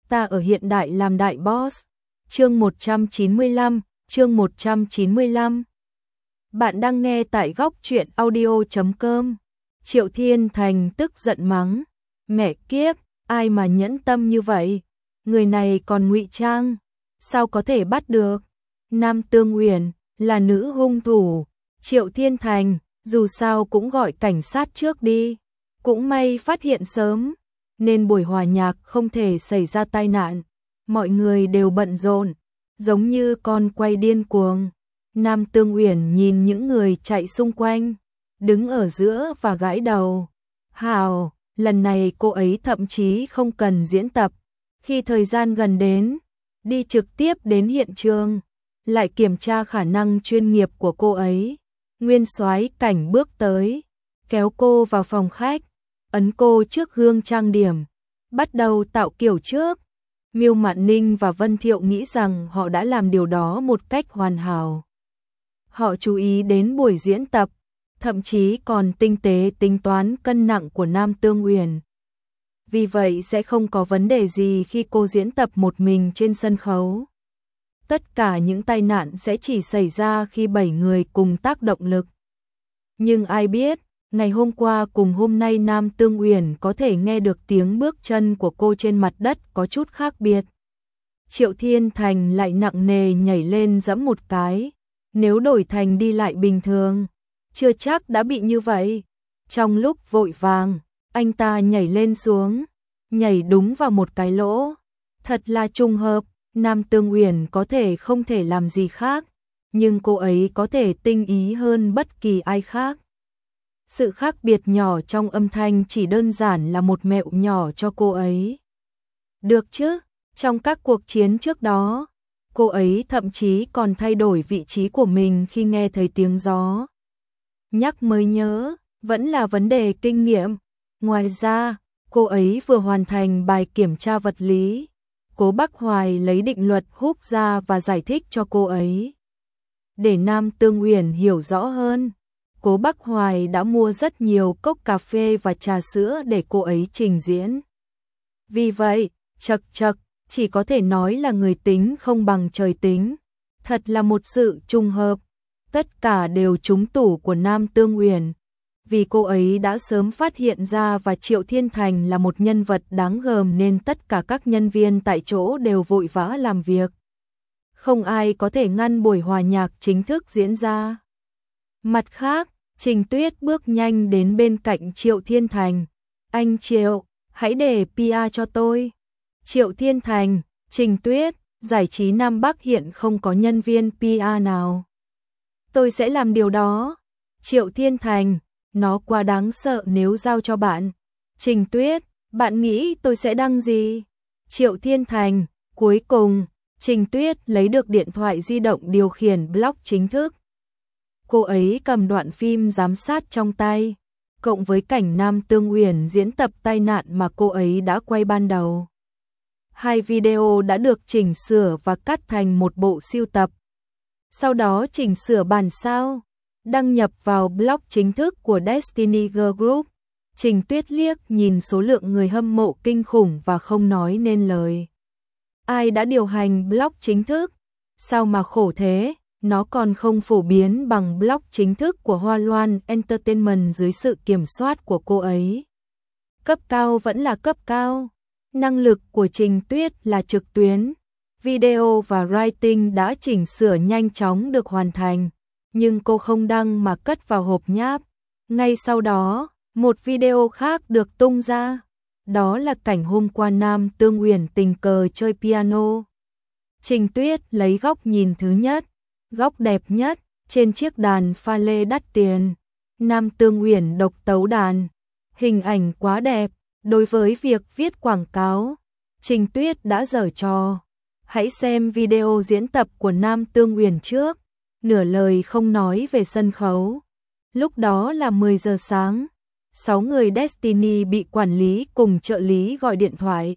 ta ở hiện đại làm đại boss. Chương 195. Bạn đang nghe tại góc truyện audio.com. Triệu Thiên Thành tức giận mắng, mẹ kiếp, ai mà nhẫn tâm như vậy? Người này còn ngụy trang, sao có thể bắt được? Nam Tương Uyển là nữ hung thủ. Triệu Thiên Thành, dù sao cũng gọi cảnh sát trước đi. Cũng may phát hiện sớm, nên buổi hòa nhạc không thể xảy ra tai nạn. Mọi người đều bận rộn, giống như con quay điên cuồng. Nam Tương Uyển nhìn những người chạy xung quanh, đứng ở giữa và gãi đầu. Hào, lần này cô ấy thậm chí không cần diễn tập. Khi thời gian gần đến, đi trực tiếp đến hiện trường, lại kiểm tra khả năng chuyên nghiệp của cô ấy. Nguyên soái Cảnh bước tới, kéo cô vào phòng khách, ấn cô trước gương trang điểm, bắt đầu tạo kiểu trước. Miêu Mạn Ninh và Vân Thiệu nghĩ rằng họ đã làm điều đó một cách hoàn hảo. Họ chú ý đến buổi diễn tập, thậm chí còn tinh tế tính toán cân nặng của Nam Tương Uyển. Vì vậy sẽ không có vấn đề gì khi cô diễn tập một mình trên sân khấu. Tất cả những tai nạn sẽ chỉ xảy ra khi 7 người cùng tác động lực. Nhưng ai biết, ngày hôm qua cùng hôm nay Nam Tương Uyển có thể nghe được tiếng bước chân của cô trên mặt đất có chút khác biệt. Triệu Thiên Thành lại nặng nề nhảy lên giẫm một cái, nếu đổi thành đi lại bình thường, chưa chắc đã bị như vậy. Trong lúc vội vàng, anh ta nhảy lên xuống, nhảy đúng vào một cái lỗ. Thật là trùng hợp, Nam Tương Uyển có thể không thể làm gì khác, nhưng cô ấy có thể tinh ý hơn bất kỳ ai khác. Sự khác biệt nhỏ trong âm thanh chỉ đơn giản là một mẹo nhỏ cho cô ấy. Được chứ, trong các cuộc chiến trước đó, cô ấy thậm chí còn thay đổi vị trí của mình khi nghe thấy tiếng gió. Nhắc mới nhớ, vẫn là vấn đề kinh nghiệm. Ngoài ra, cô ấy vừa hoàn thành bài kiểm tra vật lý. Cố Bắc Hoài lấy định luật Hooke ra và giải thích cho cô ấy. Để Nam Tương Uyển hiểu rõ hơn, Cố Bắc Hoài đã mua rất nhiều cốc cà phê và trà sữa để cô ấy trình diễn. Vì vậy, chật, chỉ có thể nói là người tính không bằng trời tính. Thật là một sự trùng hợp. Tất cả đều trúng tủ của Nam Tương Uyển. Vì cô ấy đã sớm phát hiện ra và Triệu Thiên Thành là một nhân vật đáng gờm nên tất cả các nhân viên tại chỗ đều vội vã làm việc. Không ai có thể ngăn buổi hòa nhạc chính thức diễn ra. Mặt khác, Trình Tuyết bước nhanh đến bên cạnh Triệu Thiên Thành. Anh Triệu, hãy để PR cho tôi. Triệu Thiên Thành, Trình Tuyết, giải trí Nam Bắc hiện không có nhân viên PR nào. Tôi sẽ làm điều đó. Triệu Thiên Thành, nó quá đáng sợ nếu giao cho bạn. Trình Tuyết, bạn nghĩ tôi sẽ đăng gì? Triệu Thiên Thành, cuối cùng, Trình Tuyết lấy được điện thoại di động điều khiển blog chính thức. Cô ấy cầm đoạn phim giám sát trong tay, cộng với cảnh Nam Tương Uyển diễn tập tai nạn mà cô ấy đã quay ban đầu. Hai video đã được chỉnh sửa và cắt thành một bộ sưu tập. Sau đó chỉnh sửa bản sao, đăng nhập vào blog chính thức của Destiny Girl Group. Trình Tuyết liếc nhìn số lượng người hâm mộ kinh khủng và không nói nên lời. Ai đã điều hành blog chính thức? Sao mà khổ thế? Nó còn không phổ biến bằng blog chính thức của Hoa Loan Entertainment dưới sự kiểm soát của cô ấy. Cấp cao vẫn là cấp cao. Năng lực của Trình Tuyết là trực tuyến. Video và writing đã chỉnh sửa nhanh chóng được hoàn thành. Nhưng cô không đăng mà cất vào hộp nháp. Ngay sau đó, một video khác được tung ra. Đó là cảnh hôm qua Nam Tương Uyển tình cờ chơi piano. Trình Tuyết lấy góc nhìn thứ nhất, góc đẹp nhất, trên chiếc đàn pha lê đắt tiền. Nam Tương Uyển độc tấu đàn. Hình ảnh quá đẹp. Đối với việc viết quảng cáo, Trình Tuyết đã giở trò. Hãy xem video diễn tập của Nam Tương Uyển trước. Nửa lời không nói về sân khấu. Lúc đó là 10 giờ sáng. 6 người Destiny bị quản lý cùng trợ lý gọi điện thoại.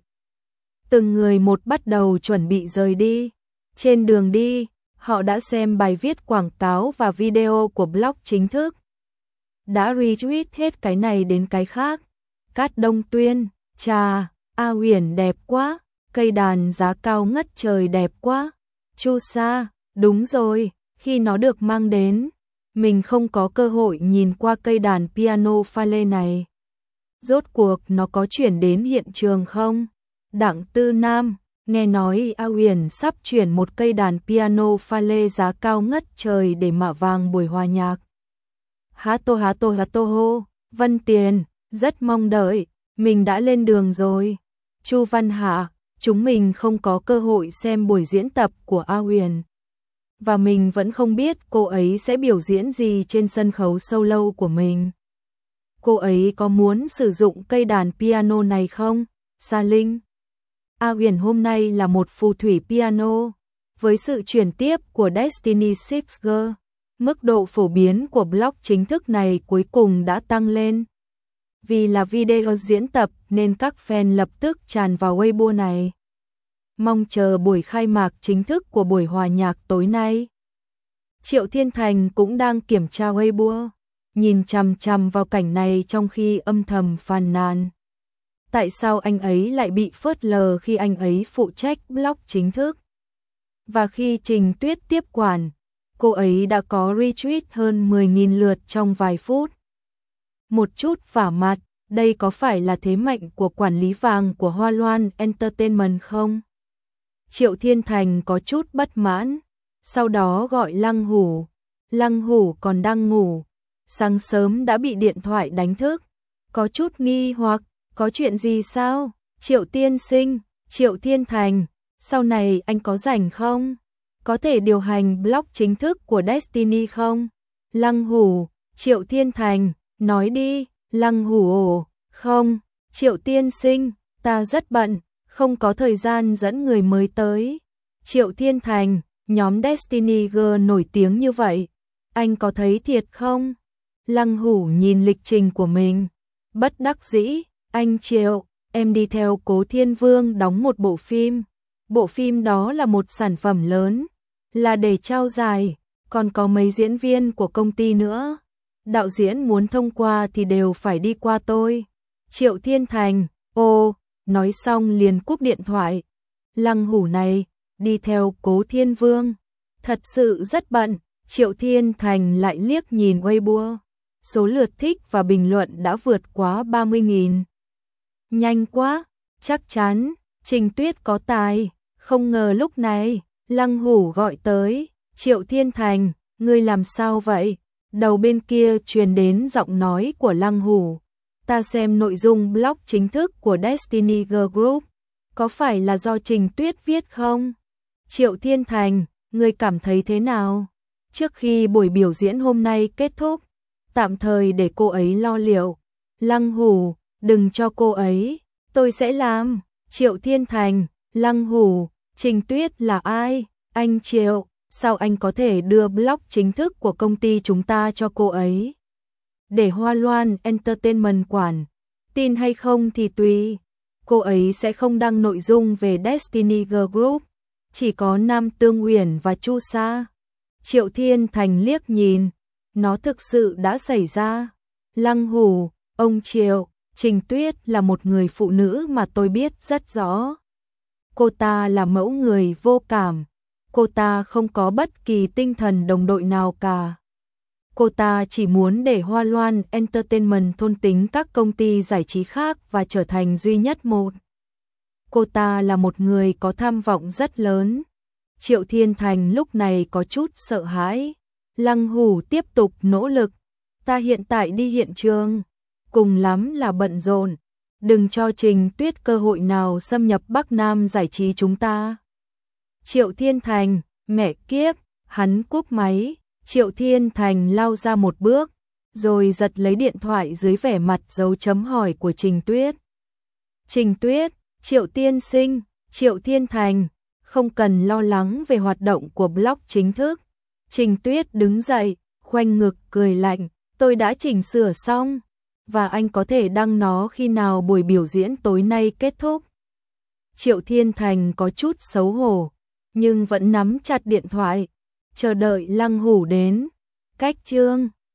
Từng người một bắt đầu chuẩn bị rời đi. Trên đường đi, họ đã xem bài viết quảng cáo và video của blog chính thức. Đã retweet hết cái này đến cái khác. Cát Đông Tuyên, chà, A Uyển đẹp quá, cây đàn giá cao ngất trời đẹp quá. Chu Sa, đúng rồi, khi nó được mang đến, mình không có cơ hội nhìn qua cây đàn piano pha lê này. Rốt cuộc nó có chuyển đến hiện trường không? Đặng Tư Nam, nghe nói A Huyền sắp chuyển một cây đàn piano pha lê giá cao ngất trời để mạ vàng buổi hòa nhạc. Há tô hô, Vân Tiền, rất mong đợi, mình đã lên đường rồi. Chu Văn Hạ, chúng mình không có cơ hội xem buổi diễn tập của A Huyền. Và mình vẫn không biết cô ấy sẽ biểu diễn gì trên sân khấu solo của mình. Cô ấy có muốn sử dụng cây đàn piano này không? Sa Linh. A Huyền hôm nay là một phù thủy piano. Với sự chuyển tiếp của Destiny Sixger, mức độ phổ biến của blog chính thức này cuối cùng đã tăng lên. Vì là video diễn tập nên các fan lập tức tràn vào Weibo này. Mong chờ buổi khai mạc chính thức của buổi hòa nhạc tối nay. Triệu Thiên Thành cũng đang kiểm tra Weibo, nhìn chằm chằm vào cảnh này trong khi âm thầm phàn nàn. Tại sao anh ấy lại bị phớt lờ khi anh ấy phụ trách blog chính thức? Và khi Trình Tuyết tiếp quản, cô ấy đã có retweet hơn 10.000 lượt trong vài phút. Một chút vả mặt, đây có phải là thế mạnh của quản lý vàng của Hoa Loan Entertainment không? Triệu Thiên Thành có chút bất mãn, sau đó gọi Lăng Hủ. Lăng Hủ còn đang ngủ, sáng sớm đã bị điện thoại đánh thức, có chút nghi hoặc, có chuyện gì sao? Triệu tiên sinh, Triệu Thiên Thành, sau này anh có rảnh không? Có thể điều hành blog chính thức của Destiny không? Lăng Hủ, Triệu Thiên Thành, nói đi. Lăng Hủ ồ, không, Triệu tiên sinh, ta rất bận, không có thời gian dẫn người mới tới. Triệu Thiên Thành, nhóm Destiny Girl nổi tiếng như vậy, anh có thấy thiệt không? Lăng Hủ nhìn lịch trình của mình, bất đắc dĩ, anh Triệu, em đi theo Cố Thiên Vương đóng một bộ phim. Bộ phim đó là một sản phẩm lớn, là để trao giải, còn có mấy diễn viên của công ty nữa. Đạo diễn muốn thông qua thì đều phải đi qua tôi. Triệu Thiên Thành, ô, nói xong liền cúp điện thoại. Lăng Hủ này, đi theo Cố Thiên Vương, thật sự rất bận. Triệu Thiên Thành lại liếc nhìn Weibo, số lượt thích và bình luận đã vượt quá 30.000. Nhanh quá, chắc chắn, Trình Tuyết có tài, không ngờ lúc này, Lăng Hủ gọi tới, Triệu Thiên Thành, ngươi làm sao vậy? Đầu bên kia truyền đến giọng nói của Lăng Hủ. Ta xem nội dung blog chính thức của Destiny Girl Group, có phải là do Trình Tuyết viết không? Triệu Thiên Thành, ngươi cảm thấy thế nào? Trước khi buổi biểu diễn hôm nay kết thúc, tạm thời để cô ấy lo liệu. Lăng Hủ, đừng cho cô ấy, tôi sẽ làm. Triệu Thiên Thành, Lăng Hủ, Trình Tuyết là ai? Anh Triệu, sao anh có thể đưa blog chính thức của công ty chúng ta cho cô ấy? Để Hoa Loan Entertainment quản, tin hay không thì tùy. Cô ấy sẽ không đăng nội dung về Destiny Girl Group, chỉ có Nam Tương Uyển và Chu Sa. Triệu Thiên Thành liếc nhìn, nó thực sự đã xảy ra. Lăng Hủ, ông Triệu, Trình Tuyết là một người phụ nữ mà tôi biết rất rõ. Cô ta là mẫu người vô cảm, cô ta không có bất kỳ tinh thần đồng đội nào cả. Cô ta chỉ muốn để Hoa Loan Entertainment thôn tính các công ty giải trí khác và trở thành duy nhất một. Cô ta là một người có tham vọng rất lớn. Triệu Thiên Thành lúc này có chút sợ hãi. Lăng Hủ tiếp tục nỗ lực. Ta hiện tại đi hiện trường, cùng lắm là bận rộn. Đừng cho Trình Tuyết cơ hội nào xâm nhập Bắc Nam giải trí chúng ta. Triệu Thiên Thành, mẹ kiếp, hắn cúp máy. Triệu Thiên Thành lao ra một bước, rồi giật lấy điện thoại dưới vẻ mặt dấu chấm hỏi của Trình Tuyết. Trình Tuyết, Triệu tiên sinh, Triệu Thiên Thành, không cần lo lắng về hoạt động của blog chính thức. Trình Tuyết đứng dậy, khoanh ngực cười lạnh, tôi đã chỉnh sửa xong, và anh có thể đăng nó khi nào buổi biểu diễn tối nay kết thúc. Triệu Thiên Thành có chút xấu hổ, nhưng vẫn nắm chặt điện thoại, chờ đợi Lăng Hủ đến. Cách chương